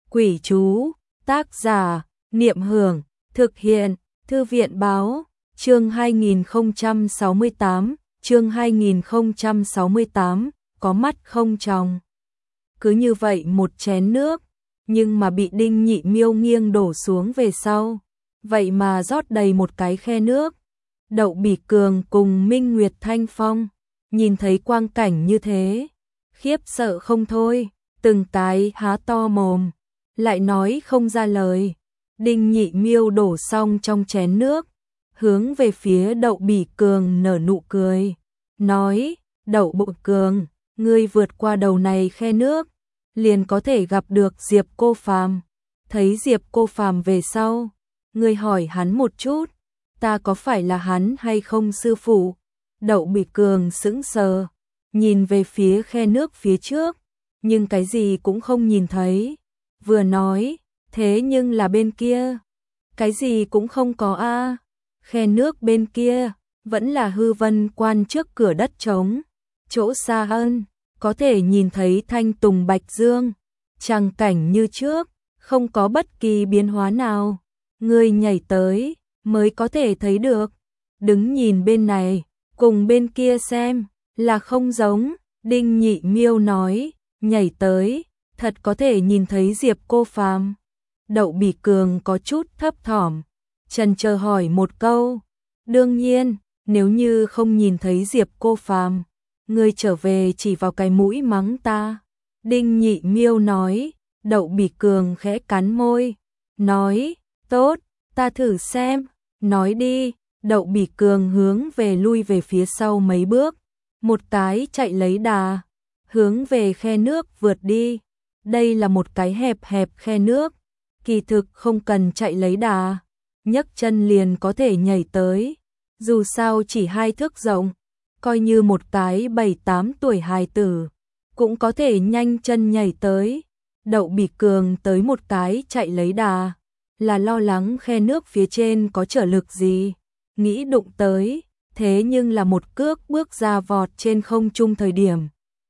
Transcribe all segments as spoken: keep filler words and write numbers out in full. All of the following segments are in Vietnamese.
Quỷ chú, tác giả, Niệm Hưởng, thực hiện, Thư viện báo, chương hai nghìn không trăm sáu mươi tám, chương hai nghìn không trăm sáu mươi tám, có mắt không tròng. Cứ như vậy một chén nước, nhưng mà bị Đinh Nhị Miêu nghiêng đổ xuống về sau, vậy mà rót đầy một cái khe nước. Đậu Bỉ Cường cùng Minh Nguyệt Thanh Phong, nhìn thấy quang cảnh như thế, khiếp sợ không thôi, từng cái há to mồm, lại nói không ra lời. Đinh Nhị Miêu đổ xong trong chén nước, hướng về phía Đậu Bỉ Cường nở nụ cười, nói, Đậu Bộ Cường, ngươi vượt qua đầu này khe nước, liền có thể gặp được Diệp Cô Phàm. Thấy Diệp Cô Phàm về sau, ngươi hỏi hắn một chút, ta có phải là hắn hay không sư phụ? Đậu Bỉ Cường sững sờ, nhìn về phía khe nước phía trước, nhưng cái gì cũng không nhìn thấy. Vừa nói, thế nhưng là bên kia, cái gì cũng không có a. À. Khe nước bên kia, vẫn là hư vân quan trước cửa đất trống. Chỗ xa hơn, có thể nhìn thấy thanh tùng bạch dương. Tràng cảnh như trước, không có bất kỳ biến hóa nào. Người nhảy tới, mới có thể thấy được. Đứng nhìn bên này, cùng bên kia xem, là không giống. Đinh Nhị Miêu nói, nhảy tới, thật có thể nhìn thấy Diệp Cô Phàm. Đậu Bỉ Cường có chút thấp thỏm, chần chờ hỏi một câu, đương nhiên, nếu như không nhìn thấy Diệp Cô Phàm, ngươi trở về chỉ vào cái mũi mắng ta. Đinh Nhị Miêu nói. Đậu Bỉ Cường khẽ cắn môi, nói, tốt, ta thử xem, nói đi. Đậu Bỉ Cường hướng về lui về phía sau mấy bước, một cái chạy lấy đà, hướng về khe nước vượt đi. Đây là một cái hẹp hẹp khe nước, kỳ thực không cần chạy lấy đà, nhấc chân liền có thể nhảy tới. Dù sao chỉ hai thước rộng, coi như một cái bảy tám tuổi hài tử, cũng có thể nhanh chân nhảy tới. Đậu Bỉ Cường tới một cái chạy lấy đà, là lo lắng khe nước phía trên có trở lực gì, nghĩ đụng tới, thế nhưng là một cước bước ra vọt trên không trung thời điểm.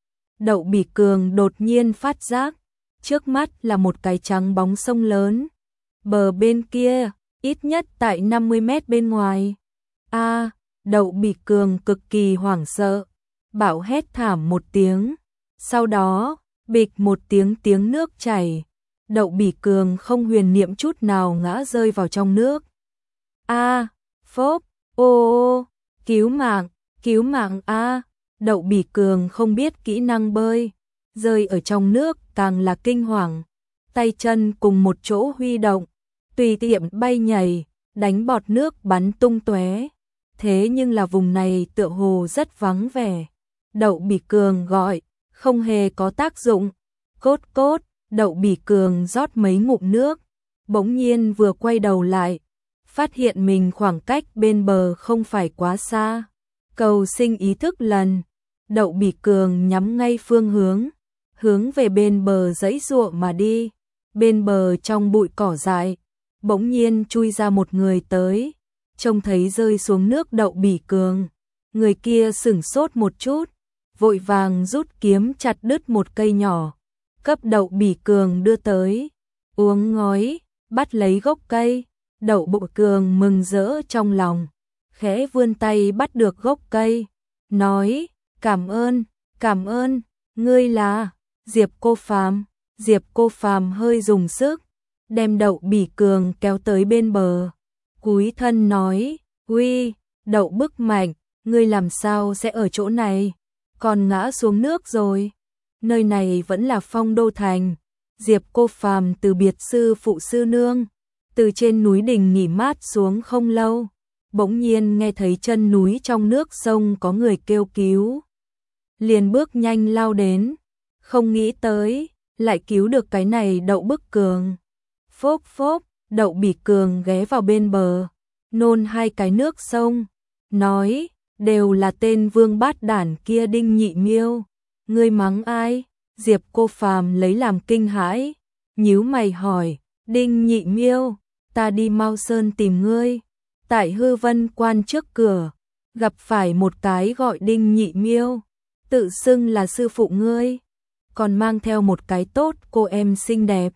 Đậu Bỉ Cường đột nhiên phát giác, trước mắt là một cái trắng bóng sông lớn, bờ bên kia, ít nhất tại năm mươi mét bên ngoài. A, à, Đậu Bỉ Cường cực kỳ hoảng sợ, bảo hét thảm một tiếng, sau đó, bịch một tiếng tiếng nước chảy, Đậu Bỉ Cường không huyền niệm chút nào ngã rơi vào trong nước. A, à, phốp, ô ô, cứu mạng, cứu mạng a. À. Đậu Bỉ Cường không biết kỹ năng bơi, rơi ở trong nước càng là kinh hoàng, tay chân cùng một chỗ huy động, tùy tiện bay nhảy, đánh bọt nước bắn tung tóe. Thế nhưng là vùng này tựa hồ rất vắng vẻ. Đậu Bỉ Cường gọi, không hề có tác dụng. Cốt cốt, Đậu Bỉ Cường rót mấy ngụm nước, bỗng nhiên vừa quay đầu lại, phát hiện mình khoảng cách bên bờ không phải quá xa. Cầu sinh ý thức lần, Đậu Bỉ Cường nhắm ngay phương hướng, hướng về bên bờ dãy giụa mà đi. Bên bờ trong bụi cỏ dại, bỗng nhiên chui ra một người tới, trông thấy rơi xuống nước Đậu Bỉ Cường. Người kia sửng sốt một chút, vội vàng rút kiếm chặt đứt một cây nhỏ, cấp Đậu Bỉ Cường đưa tới. Uống ngói, bắt lấy gốc cây, Đậu Bộ Cường mừng rỡ trong lòng, khẽ vươn tay bắt được gốc cây, nói, cảm ơn, cảm ơn, ngươi là Diệp Cô Phàm. Diệp Cô Phàm hơi dùng sức, đem Đậu Bỉ Cường kéo tới bên bờ, cúi thân nói, uy, Đậu Bức Mạnh, ngươi làm sao sẽ ở chỗ này, còn ngã xuống nước rồi. Nơi này vẫn là Phong Đô Thành. Diệp Cô Phàm từ biệt sư phụ sư nương, từ trên núi đỉnh nghỉ mát xuống không lâu, bỗng nhiên nghe thấy chân núi trong nước sông có người kêu cứu, liền bước nhanh lao đến, không nghĩ tới lại cứu được cái này Đậu Bức Cường. Phốp phốp, Đậu Bỉ Cường ghé vào bên bờ, nôn hai cái nước sông, nói, đều là tên vương bát đản kia Đinh Nhị Miêu. Ngươi mắng ai? Diệp Cô Phàm lấy làm kinh hãi, nhíu mày hỏi, Đinh Nhị Miêu, ta đi Mao Sơn tìm ngươi, tại hư vân quan trước cửa, gặp phải một cái gọi Đinh Nhị Miêu, tự xưng là sư phụ ngươi, còn mang theo một cái tốt cô em xinh đẹp.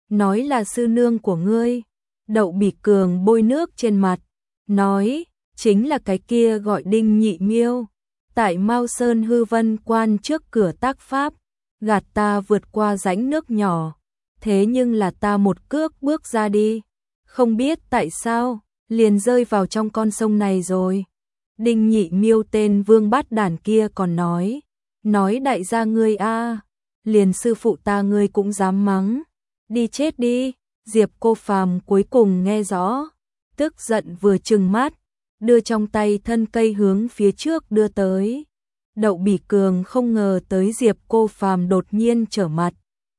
nói là sư nương của ngươi. Đậu Bỉ Cường bôi nước trên mặt, nói, chính là cái kia gọi Đinh Nhị Miêu, tại Mao Sơn Hư Vân Quan trước cửa tác pháp, gạt ta vượt qua rãnh nước nhỏ, thế nhưng là ta một cước bước ra đi, không biết tại sao, liền rơi vào trong con sông này rồi. Đinh Nhị Miêu tên vương bát đản kia còn nói, nói đại gia ngươi a, liền sư phụ ta ngươi cũng dám mắng, đi chết đi. Diệp Cô Phàm cuối cùng nghe rõ, tức giận vừa trừng mắt, đưa trong tay thân cây hướng phía trước đưa tới. Đậu Bỉ Cường không ngờ tới Diệp Cô Phàm đột nhiên trở mặt,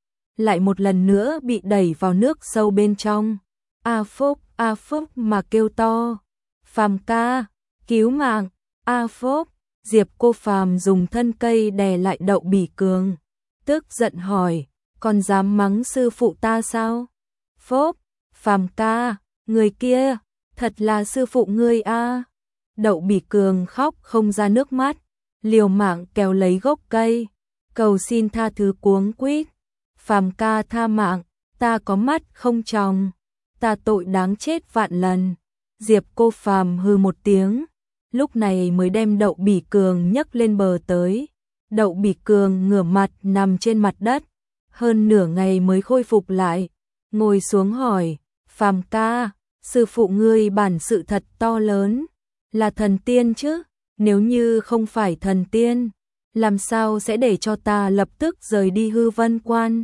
lại một lần nữa bị đẩy vào nước sâu bên trong. A Phúc, A Phúc mà kêu to, Phàm ca, cứu mạng, A Phúc. Diệp Cô Phàm dùng thân cây đè lại Đậu Bỉ Cường, tức giận hỏi, còn dám mắng sư phụ ta sao? Phúc, Phàm ca, người kia, thật là sư phụ ngươi a. Đậu Bỉ Cường khóc không ra nước mắt, liều mạng kéo lấy gốc cây, cầu xin tha thứ cuống quýt. Phàm ca tha mạng, ta có mắt không tròng, ta tội đáng chết vạn lần. Diệp Cô Phàm hừ một tiếng, lúc này mới đem Đậu Bỉ Cường nhấc lên bờ tới. Đậu Bỉ Cường ngửa mặt nằm trên mặt đất, hơn nửa ngày mới khôi phục lại, ngồi xuống hỏi, Phàm ca, sư phụ ngươi bản sự thật to lớn, là thần tiên chứ, nếu như không phải thần tiên, làm sao sẽ để cho ta lập tức rời đi Hư Vân Quan?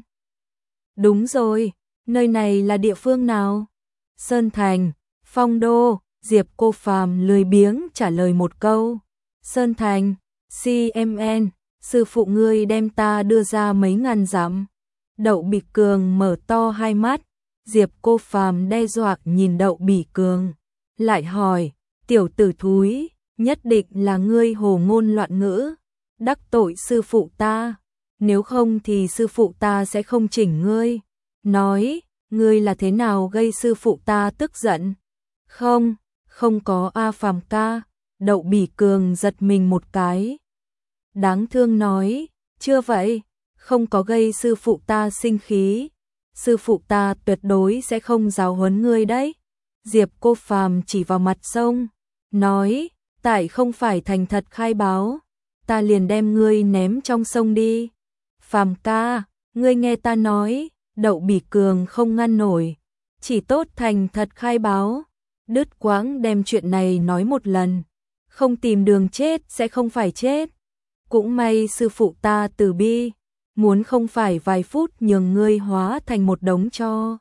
Đúng rồi, nơi này là địa phương nào? Sơn Thành, Phong Đô. Diệp Cô Phàm lười biếng trả lời một câu. Sơn Thành, xê em en, sư phụ ngươi đem ta đưa ra mấy ngàn dặm. Đậu Bỉ Cường mở to hai mắt, Diệp Cô Phàm đe dọa nhìn Đậu Bỉ Cường, lại hỏi, tiểu tử thúi, nhất định là ngươi hồ ngôn loạn ngữ, đắc tội sư phụ ta, nếu không thì sư phụ ta sẽ không chỉnh ngươi. Nói, ngươi là thế nào gây sư phụ ta tức giận? Không, không có a Phàm ca. Đậu Bỉ Cường giật mình một cái, đáng thương nói, chưa vậy, không có gây sư phụ ta sinh khí, sư phụ ta tuyệt đối sẽ không giáo huấn ngươi đấy. Diệp Cô Phàm chỉ vào mặt sông, nói, tại không phải thành thật khai báo, ta liền đem ngươi ném trong sông đi. Phàm ca, ngươi nghe ta nói. Đậu Bỉ Cường không ngăn nổi, chỉ tốt thành thật khai báo, đứt quãng đem chuyện này nói một lần, không tìm đường chết sẽ không phải chết. Cũng may sư phụ ta từ bi, muốn không phải vài phút nhường ngươi hóa thành một đống tro.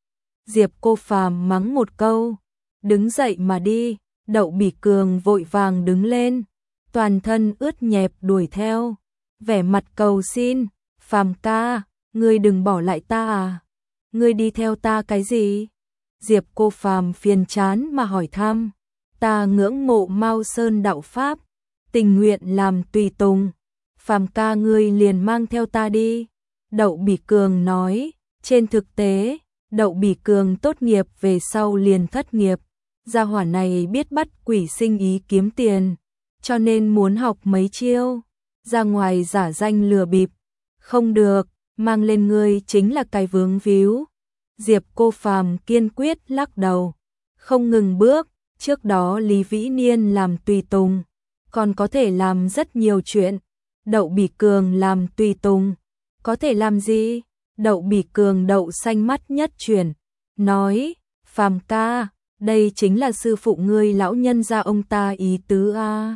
Diệp Cô Phàm mắng một câu, đứng dậy mà đi. Đậu Bỉ Cường vội vàng đứng lên, toàn thân ướt nhẹp đuổi theo, vẻ mặt cầu xin, Phàm ca, ngươi đừng bỏ lại ta à, ngươi đi theo ta cái gì? Diệp Cô Phàm phiền chán mà hỏi thăm, ta ngưỡng mộ Mao Sơn đạo pháp, tình nguyện làm tùy tùng, Phàm ca ngươi liền mang theo ta đi. Đậu Bỉ Cường nói, trên thực tế, Đậu Bỉ Cường tốt nghiệp về sau liền thất nghiệp, gia hỏa này biết bắt quỷ sinh ý kiếm tiền, cho nên muốn học mấy chiêu, ra ngoài giả danh lừa bịp, không được, mang lên ngươi chính là cái vướng víu. Diệp Cô Phàm kiên quyết lắc đầu, không ngừng bước, trước đó Lý Vĩ Niên làm tùy tùng, còn có thể làm rất nhiều chuyện, Đậu Bỉ Cường làm tùy tùng, có thể làm gì? Đậu Bỉ Cường đậu xanh mắt nhất chuyển, nói, Phàm ca, đây chính là sư phụ ngươi lão nhân gia ông ta ý tứ a.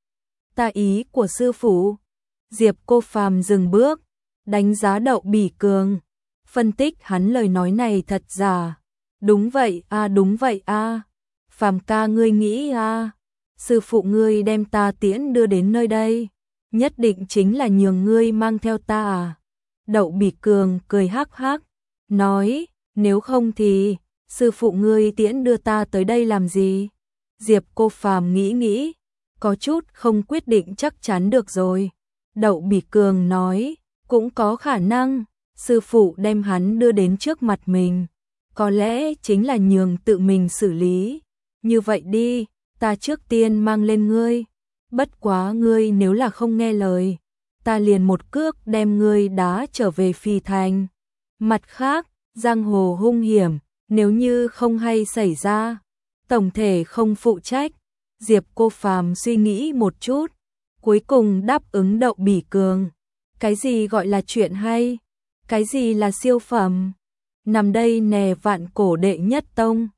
Ta ý của sư phụ. Diệp Cô Phàm dừng bước, đánh giá Đậu Bỉ Cường, phân tích hắn lời nói này thật giả. Đúng vậy a, à, đúng vậy a. À. Phàm ca ngươi nghĩ a, à, sư phụ ngươi đem ta tiễn đưa đến nơi đây, nhất định chính là nhường ngươi mang theo ta à? Đậu Bỉ Cường cười hắc hắc, nói, nếu không thì sư phụ ngươi tiễn đưa ta tới đây làm gì? Diệp Cô Phàm nghĩ nghĩ, có chút không quyết định chắc chắn được rồi. Đậu Bỉ Cường nói, cũng có khả năng, sư phụ đem hắn đưa đến trước mặt mình, có lẽ chính là nhường tự mình xử lý. Như vậy đi, ta trước tiên mang lên ngươi, bất quá ngươi nếu là không nghe lời, ta liền một cước đem ngươi đá trở về Phi Thành. Mặt khác, Giang hồ hung hiểm, nếu như không hay xảy ra, tổng thể không phụ trách. Diệp Cô Phàm suy nghĩ một chút, cuối cùng đáp ứng Đậu Bỉ Cường. Cái gì gọi là chuyện hay? Cái gì là siêu phẩm? Nằm đây nè vạn cổ đệ nhất tông.